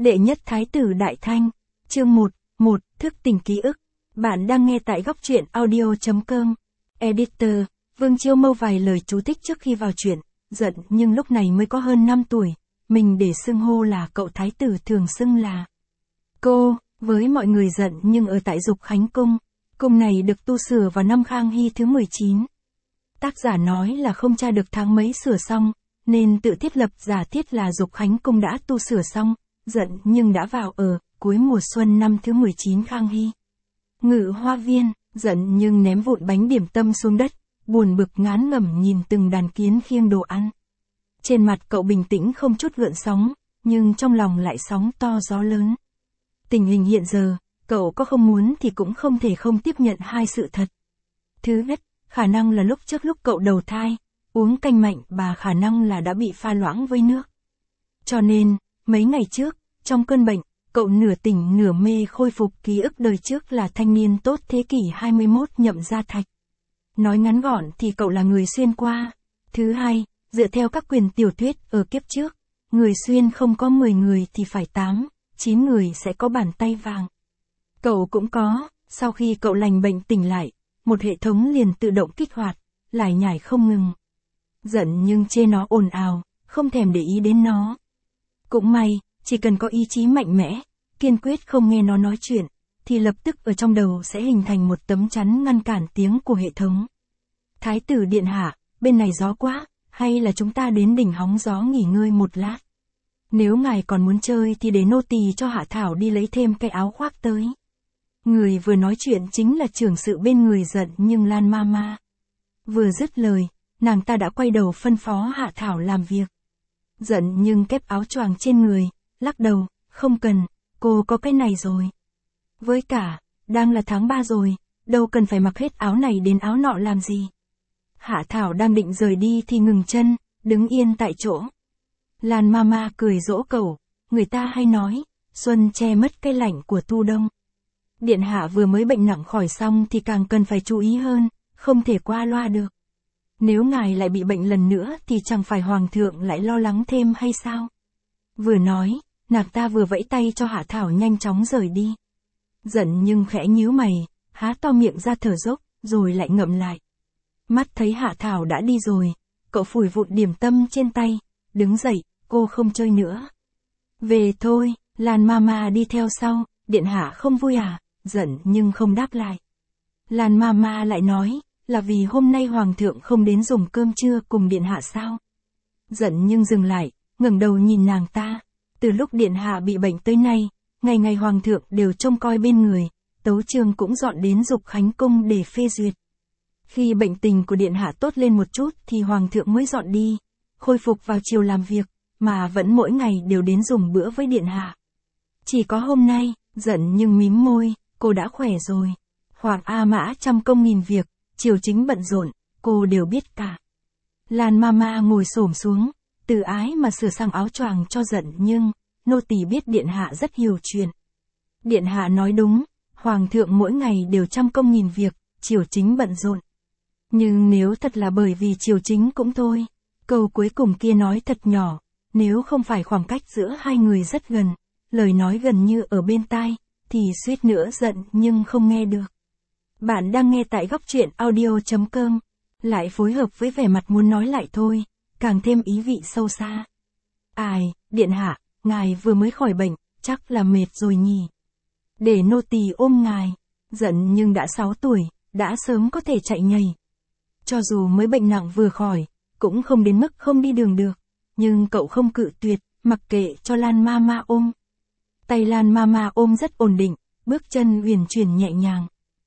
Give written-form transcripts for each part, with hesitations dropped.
Đệ nhất Thái tử Đại Thanh, chương 1, thức tỉnh ký ức. Bạn đang nghe tại góc truyện audio.com. Editor, Vương Chiêu Mâu vài lời chú thích trước khi vào truyện. Giận nhưng lúc này mới có hơn 5 tuổi, mình để xưng hô là cậu thái tử thường xưng là cô, với mọi người giận nhưng ở tại Dục Khánh Cung. Cung này được tu sửa vào năm Khang Hy thứ 19. Tác giả nói là không tra được tháng mấy sửa xong, nên tự thiết lập giả thiết là Dục Khánh Cung đã tu sửa xong, giận nhưng đã vào ở cuối mùa xuân năm thứ 19 Khang Hy. Ngự hoa viên, giận nhưng ném vụn bánh điểm tâm xuống đất, buồn bực ngán ngẩm nhìn từng đàn kiến khiêng đồ ăn. Trên mặt cậu bình tĩnh không chút gợn sóng, nhưng trong lòng lại sóng to gió lớn. Tình hình hiện giờ, cậu có không muốn thì cũng không thể không tiếp nhận hai sự thật. Thứ nhất, khả năng là lúc cậu đầu thai, uống canh mạnh và khả năng là đã bị pha loãng với nước. Cho nên, mấy ngày trước, trong cơn bệnh, cậu nửa tỉnh nửa mê khôi phục ký ức đời trước là thanh niên tốt thế kỷ 21 Nhậm Gia Thạch. Nói ngắn gọn thì cậu là người xuyên qua. Thứ hai, dựa theo các quyền tiểu thuyết ở kiếp trước, người xuyên không có 10 người thì phải 8, 9 người sẽ có bàn tay vàng. Cậu cũng có, sau khi cậu lành bệnh tỉnh lại, một hệ thống liền tự động kích hoạt, lải nhải không ngừng. Giận nhưng chê nó ồn ào, không thèm để ý đến nó. Cũng may, chỉ cần có ý chí mạnh mẽ, kiên quyết không nghe nó nói chuyện, thì lập tức ở trong đầu sẽ hình thành một tấm chắn ngăn cản tiếng của hệ thống. Thái tử điện hạ, bên này gió quá, hay là chúng ta đến đỉnh hóng gió nghỉ ngơi một lát? Nếu ngài còn muốn chơi thì để nô tỳ cho Hạ Thảo đi lấy thêm cái áo khoác tới. Người vừa nói chuyện chính là trưởng sự bên người giận nhưng Lan Mama. Vừa dứt lời, nàng ta đã quay đầu phân phó Hạ Thảo làm việc. Giận nhưng kép áo choàng trên người, lắc đầu, không cần, cô có cái này rồi. Với cả, đang là tháng 3 rồi, đâu cần phải mặc hết áo này đến áo nọ làm gì. Hạ Thảo đang định rời đi thì ngừng chân, đứng yên tại chỗ. Lan Mama cười dỗ cậu, người ta hay nói, xuân che mất cái lạnh của thu đông. Điện hạ vừa mới bệnh nặng khỏi xong thì càng cần phải chú ý hơn, không thể qua loa được. Nếu ngài lại bị bệnh lần nữa thì chẳng phải hoàng thượng lại lo lắng thêm hay sao? Vừa nói, nàng ta vừa vẫy tay cho Hạ Thảo nhanh chóng rời đi. Giận nhưng khẽ nhíu mày, há to miệng ra thở dốc, rồi lại ngậm lại. Mắt thấy Hạ Thảo đã đi rồi, cậu phủi vụn điểm tâm trên tay, đứng dậy, cô không chơi nữa. Về thôi, Lan Mama đi theo sau, điện hạ không vui à? Giận nhưng không đáp lại. Lan Mama lại nói, là vì hôm nay hoàng thượng không đến dùng cơm trưa cùng điện hạ sao? Giận nhưng dừng lại, ngẩng đầu nhìn nàng ta. Từ lúc điện hạ bị bệnh tới nay, ngày ngày hoàng thượng đều trông coi bên người, tấu chương cũng dọn đến Dục Khánh Cung để phê duyệt. Khi bệnh tình của điện hạ tốt lên một chút thì hoàng thượng mới dọn đi, khôi phục vào chiều làm việc, mà vẫn mỗi ngày đều đến dùng bữa với điện hạ. Chỉ có hôm nay, giận nhưng mím môi, cô đã khỏe rồi. Hoàng A Mã trăm công nghìn việc, triều chính bận rộn, cô đều biết cả. Lan Mama ngồi xổm xuống, từ ái mà sửa sang áo choàng cho giận nhưng, nô tỳ biết điện hạ rất hiểu chuyện. Điện hạ nói đúng, hoàng thượng mỗi ngày đều trăm công nghìn việc, triều chính bận rộn. Nhưng nếu thật là bởi vì triều chính cũng thôi, câu cuối cùng kia nói thật nhỏ, nếu không phải khoảng cách giữa hai người rất gần, lời nói gần như ở bên tai, thì suýt nữa giận nhưng không nghe được. Bạn đang nghe tại góc truyện audio.com, lại phối hợp với vẻ mặt muốn nói lại thôi, càng thêm ý vị sâu xa. Ai, điện hạ, ngài vừa mới khỏi bệnh, chắc là mệt rồi nhỉ. Để nô tỳ ôm ngài. Giận nhưng đã 6 tuổi, đã sớm có thể chạy nhảy. Cho dù mới bệnh nặng vừa khỏi, cũng không đến mức không đi đường được, nhưng cậu không cự tuyệt, mặc kệ cho Lan Mama ôm. Tay Lan Mama ôm rất ổn định, bước chân uyển chuyển nhẹ nhàng.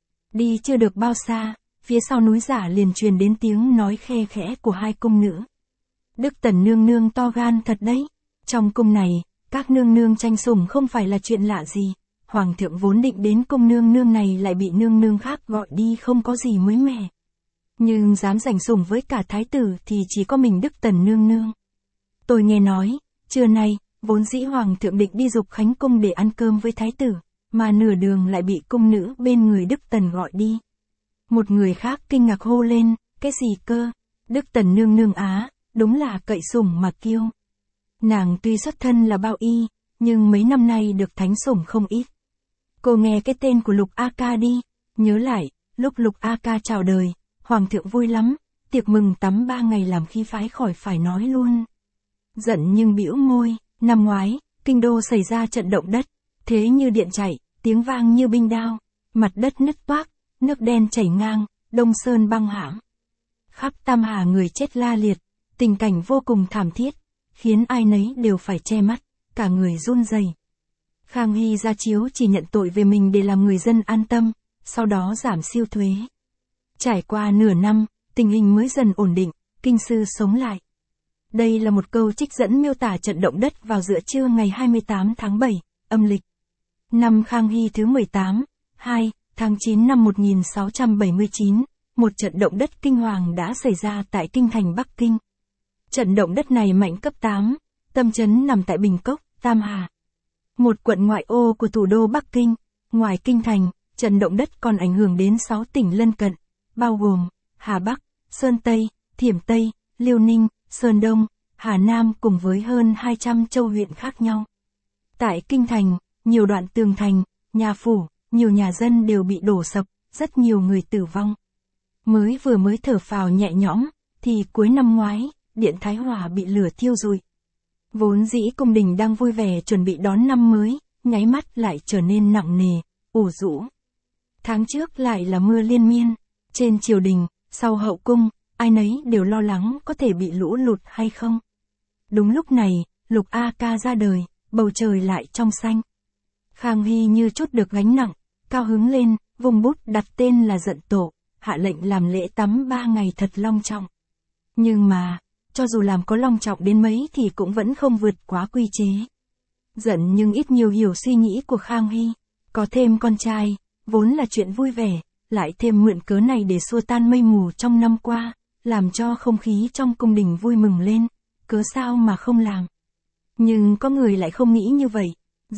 Đi chưa được bao xa, phía sau núi giả liền truyền đến tiếng nói khe khẽ của hai cung nữ. Đức Tần nương nương to gan thật đấy. Trong cung này, các nương nương tranh sủng không phải là chuyện lạ gì. Hoàng thượng vốn định đến cung nương nương này lại bị nương nương khác gọi đi không có gì mới mẻ. Nhưng dám giành sủng với cả thái tử thì chỉ có mình Đức Tần nương nương. Tôi nghe nói, trưa nay, vốn dĩ hoàng thượng định đi Dục Khánh Cung để ăn cơm với thái tử, mà nửa đường lại bị cung nữ bên người Đức Tần gọi đi. Một người khác kinh ngạc hô lên, cái gì cơ? Đức Tần nương nương á, đúng là cậy sủng mà kiêu. Nàng tuy xuất thân là bao y, nhưng mấy năm nay được thánh sủng không ít. Cô nghe cái tên của Lục A Ca đi, nhớ lại, lúc Lục A Ca chào đời, Hoàng thượng vui lắm, tiệc mừng tắm 3 ngày làm khí phái khỏi phải nói luôn. Giận nhưng bĩu môi, năm ngoái, kinh đô xảy ra trận động đất, thế như điện chạy, tiếng vang như binh đao, mặt đất nứt toác, nước đen chảy ngang, Đông Sơn băng hãm. Khắp Tam Hà người chết la liệt, tình cảnh vô cùng thảm thiết, khiến ai nấy đều phải che mắt, cả người run rẩy. Khang Hy ra chiếu chỉ nhận tội về mình để làm người dân an tâm, sau đó giảm siêu thuế. Trải qua nửa năm, tình hình mới dần ổn định, kinh sư sống lại. Đây là một câu trích dẫn miêu tả trận động đất vào giữa trưa ngày 28 tháng 7, âm lịch. Năm Khang Hy thứ 18, 2, tháng 9 năm 1679, một trận động đất kinh hoàng đã xảy ra tại kinh thành Bắc Kinh. Trận động đất này mạnh cấp 8, tâm chấn nằm tại Bình Cốc, Tam Hà, một quận ngoại ô của thủ đô Bắc Kinh. Ngoài kinh thành, trận động đất còn ảnh hưởng đến 6 tỉnh lân cận, bao gồm Hà Bắc, Sơn Tây, Thiểm Tây, Liêu Ninh, Sơn Đông, Hà Nam cùng với hơn 200 châu huyện khác nhau. Tại kinh thành, nhiều đoạn tường thành, nhà phủ, nhiều nhà dân đều bị đổ sập, rất nhiều người tử vong. Vừa mới thở phào nhẹ nhõm, thì cuối năm ngoái, Điện Thái Hòa bị lửa thiêu rụi. Vốn dĩ cung đình đang vui vẻ chuẩn bị đón năm mới, nháy mắt lại trở nên nặng nề, ủ rũ. Tháng trước lại là mưa liên miên, trên triều đình, sau hậu cung, ai nấy đều lo lắng có thể bị lũ lụt hay không. Đúng lúc này, Lục A Ca ra đời, bầu trời lại trong xanh. Khang Hy như chút được gánh nặng, cao hứng lên, vùng bút đặt tên là Dận Tổ, hạ lệnh làm lễ tắm 3 ngày thật long trọng. Nhưng mà, cho dù làm có long trọng đến mấy thì cũng vẫn không vượt quá quy chế. Giận nhưng ít nhiều hiểu suy nghĩ của Khang Hy, có thêm con trai, vốn là chuyện vui vẻ, lại thêm mượn cớ này để xua tan mây mù trong năm qua, làm cho không khí trong cung đình vui mừng lên, cớ sao mà không làm. Nhưng có người lại không nghĩ như vậy.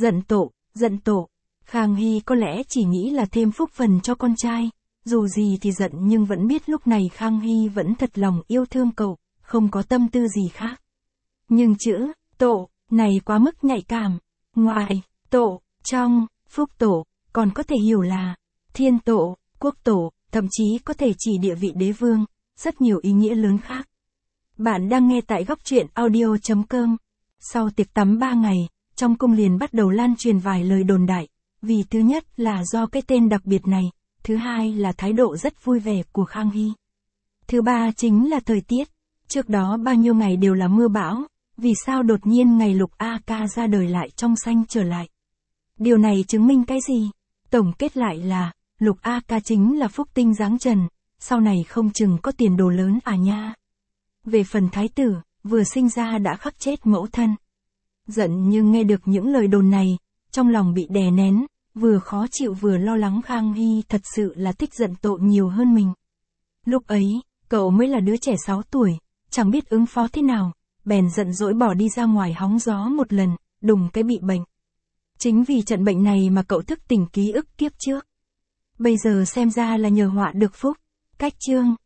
Dận tổ, Khang Hy có lẽ chỉ nghĩ là thêm phúc phần cho con trai, dù gì thì giận nhưng vẫn biết lúc này Khang Hy vẫn thật lòng yêu thương cậu, không có tâm tư gì khác. Nhưng chữ tổ này quá mức nhạy cảm, ngoài tổ, trong, phúc tổ, còn có thể hiểu là thiên tổ, quốc tổ, thậm chí có thể chỉ địa vị đế vương, rất nhiều ý nghĩa lớn khác. Bạn đang nghe tại góc truyện audio.com. Sau tiệc tắm 3 ngày, trong cung liền bắt đầu lan truyền vài lời đồn đại, vì thứ nhất là do cái tên đặc biệt này, thứ hai là thái độ rất vui vẻ của Khang Hy. Thứ ba chính là thời tiết, trước đó bao nhiêu ngày đều là mưa bão, vì sao đột nhiên ngày Lục A Ca ra đời lại trong xanh trở lại. Điều này chứng minh cái gì? Tổng kết lại là, Lục A Ca chính là phúc tinh giáng trần, sau này không chừng có tiền đồ lớn à nha. Về phần thái tử, vừa sinh ra đã khắc chết mẫu thân. Giận nhưng nghe được những lời đồn này, trong lòng bị đè nén, vừa khó chịu vừa lo lắng Khang Hy thật sự là thích Dận Tổ nhiều hơn mình. Lúc ấy, cậu mới là đứa trẻ 6 tuổi, chẳng biết ứng phó thế nào, bèn giận dỗi bỏ đi ra ngoài hóng gió một lần, đùng cái bị bệnh. Chính vì trận bệnh này mà cậu thức tỉnh ký ức kiếp trước. Bây giờ xem ra là nhờ họa được phúc. Cách chương